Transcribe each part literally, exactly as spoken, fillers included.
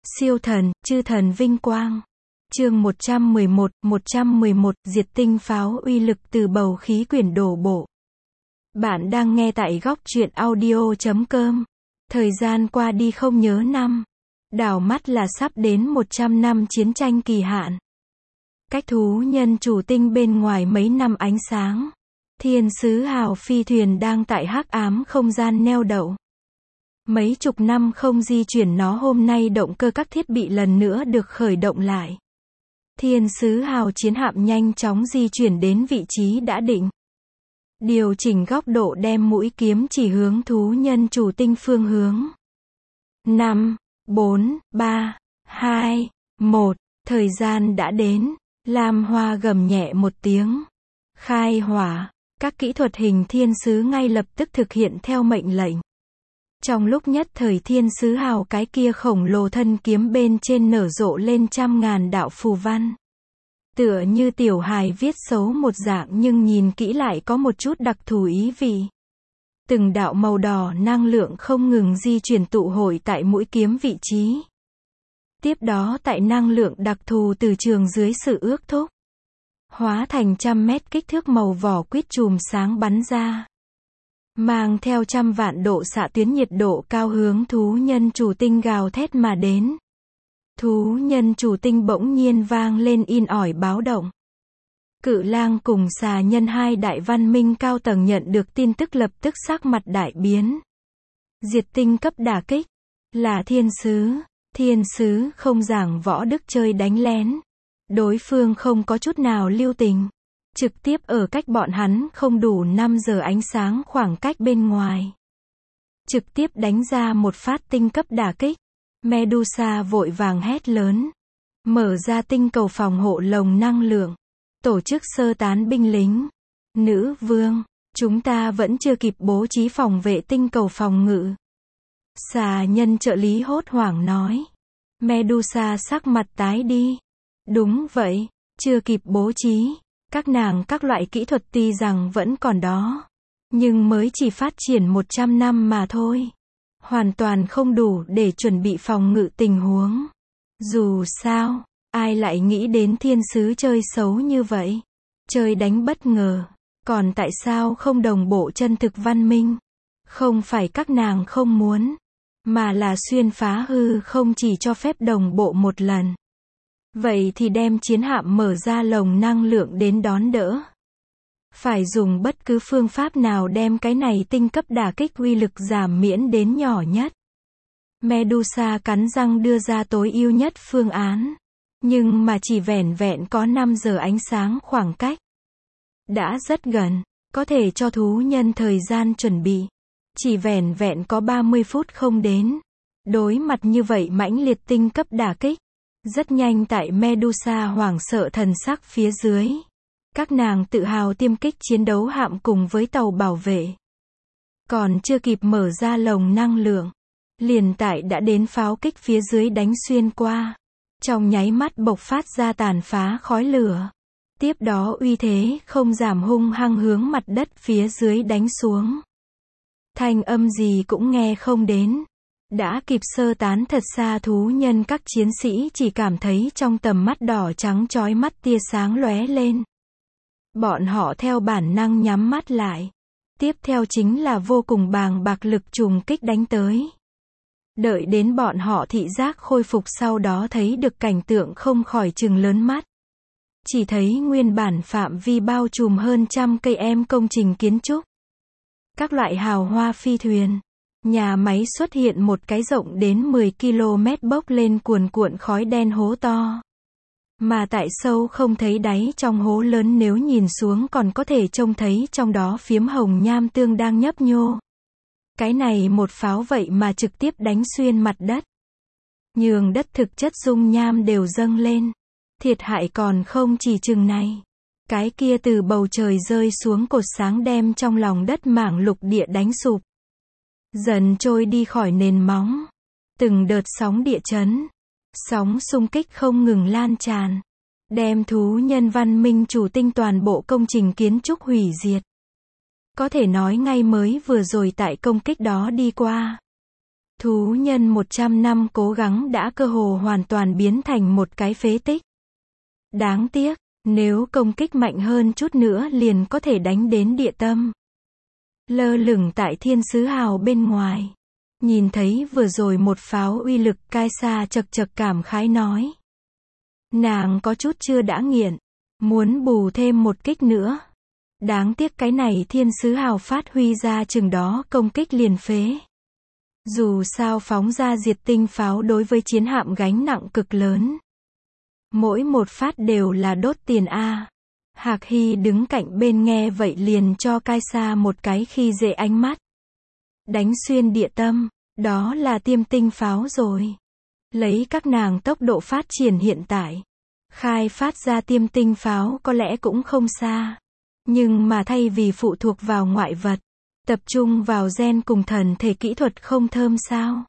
Siêu thần, chư thần vinh quang. Chương một trăm mười một, một trăm mười một, diệt tinh pháo uy lực từ bầu khí quyển đổ bộ. Bạn đang nghe tại góc truyện audio chấm com. Thời gian qua đi không nhớ năm. Đảo mắt là sắp đến một trăm năm chiến tranh kỳ hạn. Cách thú nhân chủ tinh bên ngoài mấy năm ánh sáng. Thiên sứ hào phi thuyền đang tại hắc ám không gian neo đậu. Mấy chục năm không di chuyển nó hôm nay động cơ các thiết bị lần nữa được khởi động lại. Thiên sứ hào chiến hạm nhanh chóng di chuyển đến vị trí đã định. Điều chỉnh góc độ đem mũi kiếm chỉ hướng thú nhân chủ tinh phương hướng. năm, bốn, ba, hai, một, thời gian đã đến. Lam Hoa gầm nhẹ một tiếng. Khai hỏa, các kỹ thuật hình thiên sứ ngay lập tức thực hiện theo mệnh lệnh. Trong lúc nhất thời thiên sứ hào cái kia khổng lồ thân kiếm bên trên nở rộ lên trăm ngàn đạo phù văn. Tựa như tiểu hài viết xấu một dạng nhưng nhìn kỹ lại có một chút đặc thù ý vị. Từng đạo màu đỏ năng lượng không ngừng di chuyển tụ hội tại mũi kiếm vị trí. Tiếp đó tại năng lượng đặc thù từ trường dưới sự ước thúc. Hóa thành trăm mét kích thước màu vỏ quýt chùm sáng bắn ra. Mang theo trăm vạn độ xạ tuyến nhiệt độ cao hướng thú nhân chủ tinh gào thét mà đến. Thú nhân chủ tinh bỗng nhiên vang lên in ỏi báo động. Cự lang cùng xà nhân hai đại văn minh cao tầng nhận được tin tức lập tức sắc mặt đại biến. Diệt tinh cấp đả kích. Là thiên sứ. Thiên sứ không giảng võ đức chơi đánh lén. Đối phương không có chút nào lưu tình. Trực tiếp ở cách bọn hắn không đủ năm giờ ánh sáng khoảng cách bên ngoài. Trực tiếp đánh ra một phát tinh cấp đả kích. Medusa vội vàng hét lớn. Mở ra tinh cầu phòng hộ lồng năng lượng. Tổ chức sơ tán binh lính. Nữ vương, chúng ta vẫn chưa kịp bố trí phòng vệ tinh cầu phòng ngự. Xà nhân trợ lý hốt hoảng nói. Medusa sắc mặt tái đi. Đúng vậy, chưa kịp bố trí. Các nàng các loại kỹ thuật tuy rằng vẫn còn đó. Nhưng mới chỉ phát triển một trăm năm mà thôi. Hoàn toàn không đủ để chuẩn bị phòng ngự tình huống. Dù sao, ai lại nghĩ đến thiên sứ chơi xấu như vậy? Chơi đánh bất ngờ. Còn tại sao không đồng bộ chân thực văn minh? Không phải các nàng không muốn. Mà là xuyên phá hư không chỉ cho phép đồng bộ một lần. Vậy thì đem chiến hạm mở ra lồng năng lượng đến đón đỡ. Phải dùng bất cứ phương pháp nào đem cái này tinh cấp đả kích uy lực giảm miễn đến nhỏ nhất. Medusa cắn răng đưa ra tối ưu nhất phương án. Nhưng mà chỉ vẻn vẹn có năm giờ ánh sáng khoảng cách. Đã rất gần, có thể cho thú nhân thời gian chuẩn bị. Chỉ vẻn vẹn có ba mươi phút không đến. Đối mặt như vậy mãnh liệt tinh cấp đả kích. Rất nhanh tại Medusa hoảng sợ thần sắc phía dưới. Các nàng tự hào tiêm kích chiến đấu hạm cùng với tàu bảo vệ. Còn chưa kịp mở ra lồng năng lượng. Liền tại đã đến pháo kích phía dưới đánh xuyên qua. Trong nháy mắt bộc phát ra tàn phá khói lửa. Tiếp đó uy thế không giảm hung hăng hướng mặt đất phía dưới đánh xuống. Thanh âm gì cũng nghe không đến. Đã kịp sơ tán thật xa thú nhân các chiến sĩ chỉ cảm thấy trong tầm mắt đỏ trắng chói mắt tia sáng lóe lên. Bọn họ theo bản năng nhắm mắt lại. Tiếp theo chính là vô cùng bàng bạc lực trùng kích đánh tới. Đợi đến bọn họ thị giác khôi phục sau đó thấy được cảnh tượng không khỏi trừng lớn mắt. Chỉ thấy nguyên bản phạm vi bao trùm hơn trăm cây em công trình kiến trúc. Các loại hào hoa phi thuyền. Nhà máy xuất hiện một cái rộng đến mười ki lô mét bốc lên cuồn cuộn khói đen hố to. Mà tại sâu không thấy đáy trong hố lớn nếu nhìn xuống còn có thể trông thấy trong đó phiếm hồng nham tương đang nhấp nhô. Cái này một pháo vậy mà trực tiếp đánh xuyên mặt đất. Nhường đất thực chất dung nham đều dâng lên. Thiệt hại còn không chỉ chừng này. Cái kia từ bầu trời rơi xuống cột sáng đem trong lòng đất mảng lục địa đánh sụp. Dần trôi đi khỏi nền móng. Từng đợt sóng địa chấn. Sóng xung kích không ngừng lan tràn. Đem thú nhân văn minh chủ tinh toàn bộ công trình kiến trúc hủy diệt. Có thể nói ngay mới vừa rồi tại công kích đó đi qua. Thú nhân một trăm năm cố gắng đã cơ hồ hoàn toàn biến thành một cái phế tích. Đáng tiếc, nếu công kích mạnh hơn chút nữa liền có thể đánh đến địa tâm. Lơ lửng tại thiên sứ hào bên ngoài. Nhìn thấy vừa rồi một pháo uy lực, Kaisa chật chật cảm khái nói. Nàng có chút chưa đã nghiện. Muốn bù thêm một kích nữa. Đáng tiếc cái này thiên sứ hào phát huy ra chừng đó công kích liền phế. Dù sao phóng ra diệt tinh pháo đối với chiến hạm gánh nặng cực lớn. Mỗi một phát đều là đốt tiền a. Hạc Hy đứng cạnh bên nghe vậy liền cho Kaisa một cái khi dễ ánh mắt. Đánh xuyên địa tâm, đó là tiêm tinh pháo rồi. Lấy các nàng tốc độ phát triển hiện tại, khai phát ra tiêm tinh pháo có lẽ cũng không xa. Nhưng mà thay vì phụ thuộc vào ngoại vật, tập trung vào gen cùng thần thể kỹ thuật không thơm sao.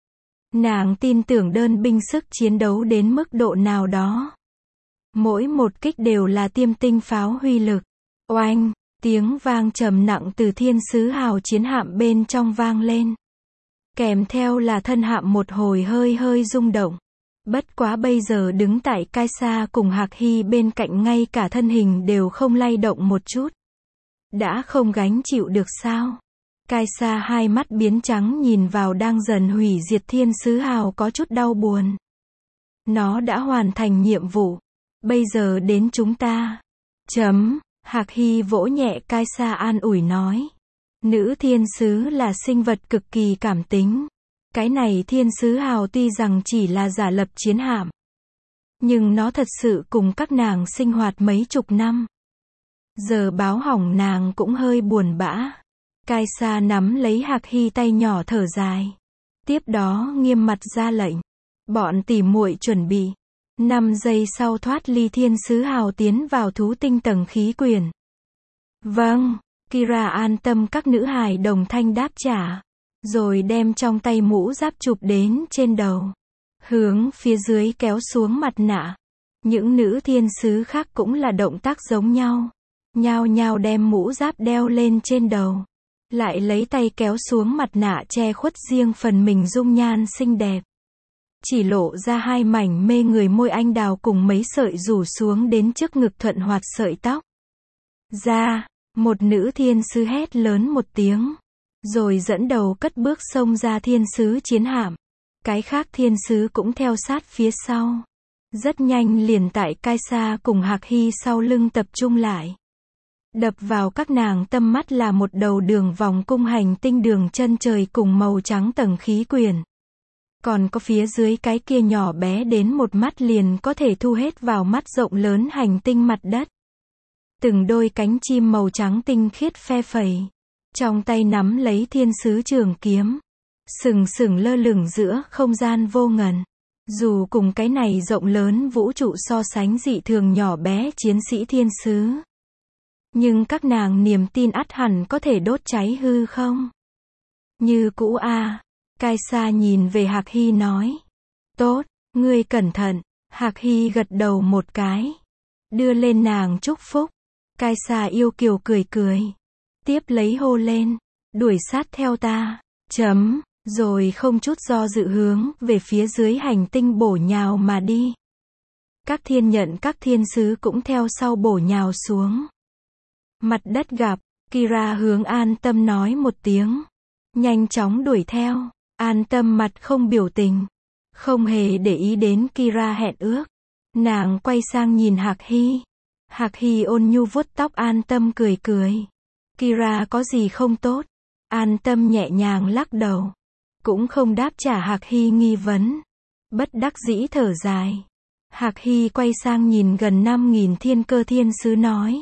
Nàng tin tưởng đơn binh sức chiến đấu đến mức độ nào đó. Mỗi một kích đều là tiêm tinh pháo huy lực. Oanh, tiếng vang trầm nặng từ thiên sứ hào chiến hạm bên trong vang lên. Kèm theo là thân hạm một hồi hơi hơi rung động. Bất quá bây giờ đứng tại Kaisa cùng Hạc Hy bên cạnh ngay cả thân hình đều không lay động một chút. Đã không gánh chịu được sao? Kaisa hai mắt biến trắng nhìn vào đang dần hủy diệt thiên sứ hào có chút đau buồn. Nó đã hoàn thành nhiệm vụ. Bây giờ đến chúng ta. Chấm. Hạc Hy vỗ nhẹ Kaisa an ủi nói. Nữ thiên sứ là sinh vật cực kỳ cảm tính. Cái này thiên sứ hào tuy rằng chỉ là giả lập chiến hạm. Nhưng nó thật sự cùng các nàng sinh hoạt mấy chục năm. Giờ báo hỏng nàng cũng hơi buồn bã. Kaisa nắm lấy Hạc Hy tay nhỏ thở dài. Tiếp đó nghiêm mặt ra lệnh. Bọn tỉ muội chuẩn bị. Năm giây sau thoát ly thiên sứ hào tiến vào thú tinh tầng khí quyển. Vâng, Kira an tâm các nữ hài đồng thanh đáp trả. Rồi đem trong tay mũ giáp chụp đến trên đầu. Hướng phía dưới kéo xuống mặt nạ. Những nữ thiên sứ khác cũng là động tác giống nhau. Nhao nhao đem mũ giáp đeo lên trên đầu. Lại lấy tay kéo xuống mặt nạ che khuất riêng phần mình dung nhan xinh đẹp. Chỉ lộ ra hai mảnh mê người môi anh đào cùng mấy sợi rủ xuống đến trước ngực thuận hoạt sợi tóc. Ra, một nữ thiên sứ hét lớn một tiếng. Rồi dẫn đầu cất bước xông ra thiên sứ chiến hạm. Cái khác thiên sứ cũng theo sát phía sau. Rất nhanh liền tại Kaisa cùng Hạc Hy sau lưng tập trung lại. Đập vào các nàng tâm mắt là một đầu đường vòng cung hành tinh đường chân trời cùng màu trắng tầng khí quyển. Còn có phía dưới cái kia nhỏ bé đến một mắt liền có thể thu hết vào mắt rộng lớn hành tinh mặt đất. Từng đôi cánh chim màu trắng tinh khiết phe phẩy. Trong tay nắm lấy thiên sứ trường kiếm. Sừng sừng lơ lửng giữa không gian vô ngần. Dù cùng cái này rộng lớn vũ trụ so sánh dị thường nhỏ bé chiến sĩ thiên sứ. Nhưng các nàng niềm tin ắt hẳn có thể đốt cháy hư không? Như cũ a. À. Kaisa nhìn về Hạc Hy nói. Tốt, ngươi cẩn thận. Hạc Hy gật đầu một cái. Đưa lên nàng chúc phúc. Kaisa yêu kiều cười cười. Tiếp lấy hô lên. Đuổi sát theo ta. Chấm. Rồi không chút do dự hướng về phía dưới hành tinh bổ nhào mà đi. Các thiên nhận các thiên sứ cũng theo sau bổ nhào xuống. Mặt đất gặp. Kira hướng An Tâm nói một tiếng. Nhanh chóng đuổi theo. An Tâm mặt không biểu tình. Không hề để ý đến Kira hẹn ước. Nàng quay sang nhìn Hạc Hy. Hạc Hy ôn nhu vuốt tóc An Tâm cười cười. Kira có gì không tốt? An Tâm nhẹ nhàng lắc đầu. Cũng không đáp trả Hạc Hy nghi vấn. Bất đắc dĩ thở dài. Hạc Hy quay sang nhìn gần năm nghìn thiên cơ thiên sứ nói.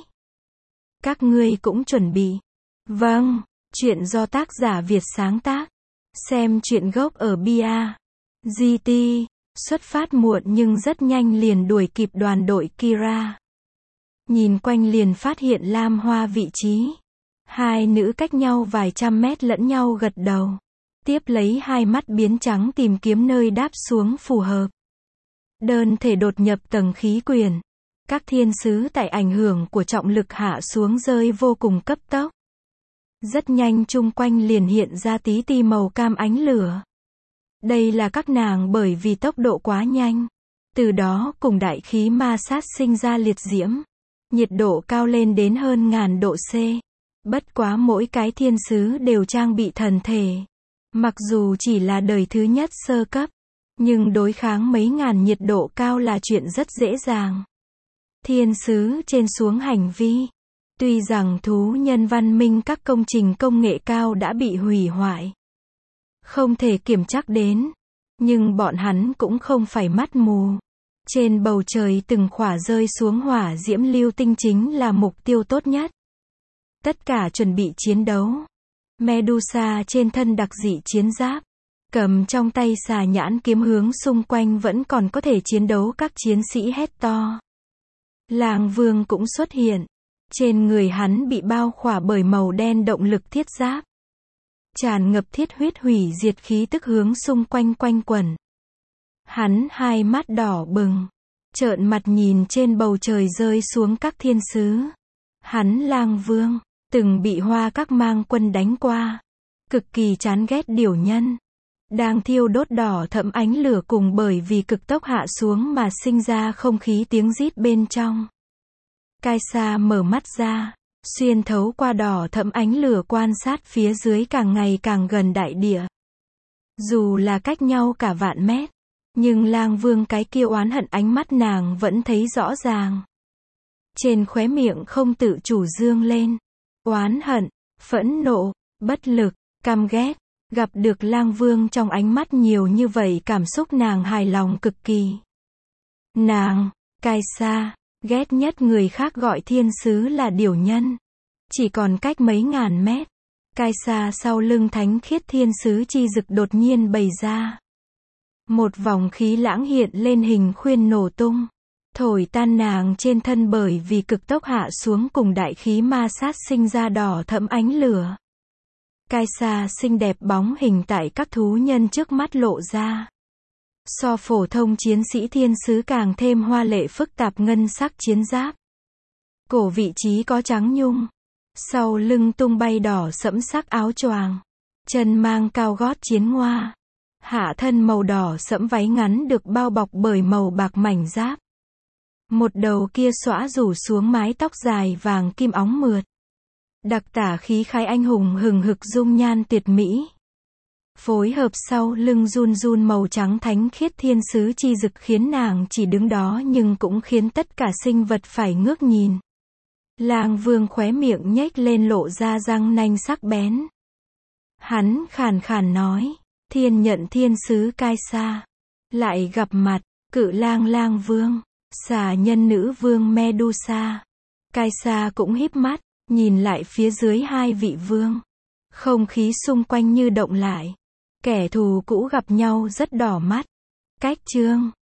Các ngươi cũng chuẩn bị. Vâng, chuyện do tác giả Việt sáng tác. Xem chuyện gốc ở bia. giê tê. Xuất phát muộn nhưng rất nhanh liền đuổi kịp đoàn đội Kira. Nhìn quanh liền phát hiện Lam Hoa vị trí. Hai nữ cách nhau vài trăm mét lẫn nhau gật đầu. Tiếp lấy hai mắt biến trắng tìm kiếm nơi đáp xuống phù hợp. Đơn thể đột nhập tầng khí quyển. Các thiên sứ tại ảnh hưởng của trọng lực hạ xuống rơi vô cùng cấp tốc. Rất nhanh chung quanh liền hiện ra tí ti màu cam ánh lửa. Đây là các nàng bởi vì tốc độ quá nhanh. Từ đó cùng đại khí ma sát sinh ra liệt diễm. Nhiệt độ cao lên đến hơn ngàn độ C. Bất quá mỗi cái thiên sứ đều trang bị thần thể. Mặc dù chỉ là đời thứ nhất sơ cấp, nhưng đối kháng mấy ngàn nhiệt độ cao là chuyện rất dễ dàng. Thiên sứ trên xuống hành vi. Tuy rằng thú nhân văn minh các công trình công nghệ cao đã bị hủy hoại, không thể kiểm chắc đến, nhưng bọn hắn cũng không phải mắt mù. Trên bầu trời từng khỏa rơi xuống hỏa diễm lưu tinh chính là mục tiêu tốt nhất. Tất cả chuẩn bị chiến đấu. Medusa trên thân đặc dị chiến giáp, cầm trong tay xà nhãn kiếm hướng xung quanh vẫn còn có thể chiến đấu các chiến sĩ hét to. Lang Vương cũng xuất hiện. Trên người hắn bị bao khỏa bởi màu đen động lực thiết giáp. Tràn ngập thiết huyết hủy diệt khí tức hướng xung quanh quanh quẩn. Hắn hai mắt đỏ bừng, trợn mặt nhìn trên bầu trời rơi xuống các thiên sứ. Hắn Lang Vương, từng bị Hoa Các mang quân đánh qua. Cực kỳ chán ghét điểu nhân. Đang thiêu đốt đỏ thẫm ánh lửa cùng bởi vì cực tốc hạ xuống mà sinh ra không khí tiếng rít bên trong. Kaisa mở mắt ra, xuyên thấu qua đỏ thẫm ánh lửa quan sát phía dưới càng ngày càng gần đại địa. Dù là cách nhau cả vạn mét, nhưng Lang Vương cái kia oán hận ánh mắt nàng vẫn thấy rõ ràng. Trên khóe miệng không tự chủ dương lên. Oán hận, phẫn nộ, bất lực, căm ghét. Gặp được Lang Vương trong ánh mắt nhiều như vậy cảm xúc nàng hài lòng cực kỳ. Nàng, Kaisa, ghét nhất người khác gọi thiên sứ là điểu nhân. Chỉ còn cách mấy ngàn mét. Kaisa sau lưng thánh khiết thiên sứ chi dực đột nhiên bày ra. Một vòng khí lãng hiện lên hình khuyên nổ tung. Thổi tan nàng trên thân bởi vì cực tốc hạ xuống cùng đại khí ma sát sinh ra đỏ thẫm ánh lửa. Kaisa xinh đẹp bóng hình tại các thú nhân trước mắt lộ ra. So phổ thông chiến sĩ thiên sứ càng thêm hoa lệ phức tạp ngân sắc chiến giáp. Cổ vị trí có trắng nhung. Sau lưng tung bay đỏ sẫm sắc áo choàng. Chân mang cao gót chiến ngoa. Hạ thân màu đỏ sẫm váy ngắn được bao bọc bởi màu bạc mảnh giáp. Một đầu kia xõa rủ xuống mái tóc dài vàng kim óng mượt. Đặc tả khí khái anh hùng hừng hực dung nhan tuyệt mỹ. Phối hợp sau lưng run run màu trắng thánh khiết thiên sứ chi dực khiến nàng chỉ đứng đó nhưng cũng khiến tất cả sinh vật phải ngước nhìn. Lang Vương khóe miệng nhếch lên lộ ra răng nanh sắc bén. Hắn khàn khàn nói, thiên nhận thiên sứ Kaisa. Lại gặp mặt, cự lang Lang Vương, xà nhân nữ vương Medusa. Kaisa cũng híp mắt, nhìn lại phía dưới hai vị vương. Không khí xung quanh như động lại. Kẻ thù cũ gặp nhau rất đỏ mắt. Cách chương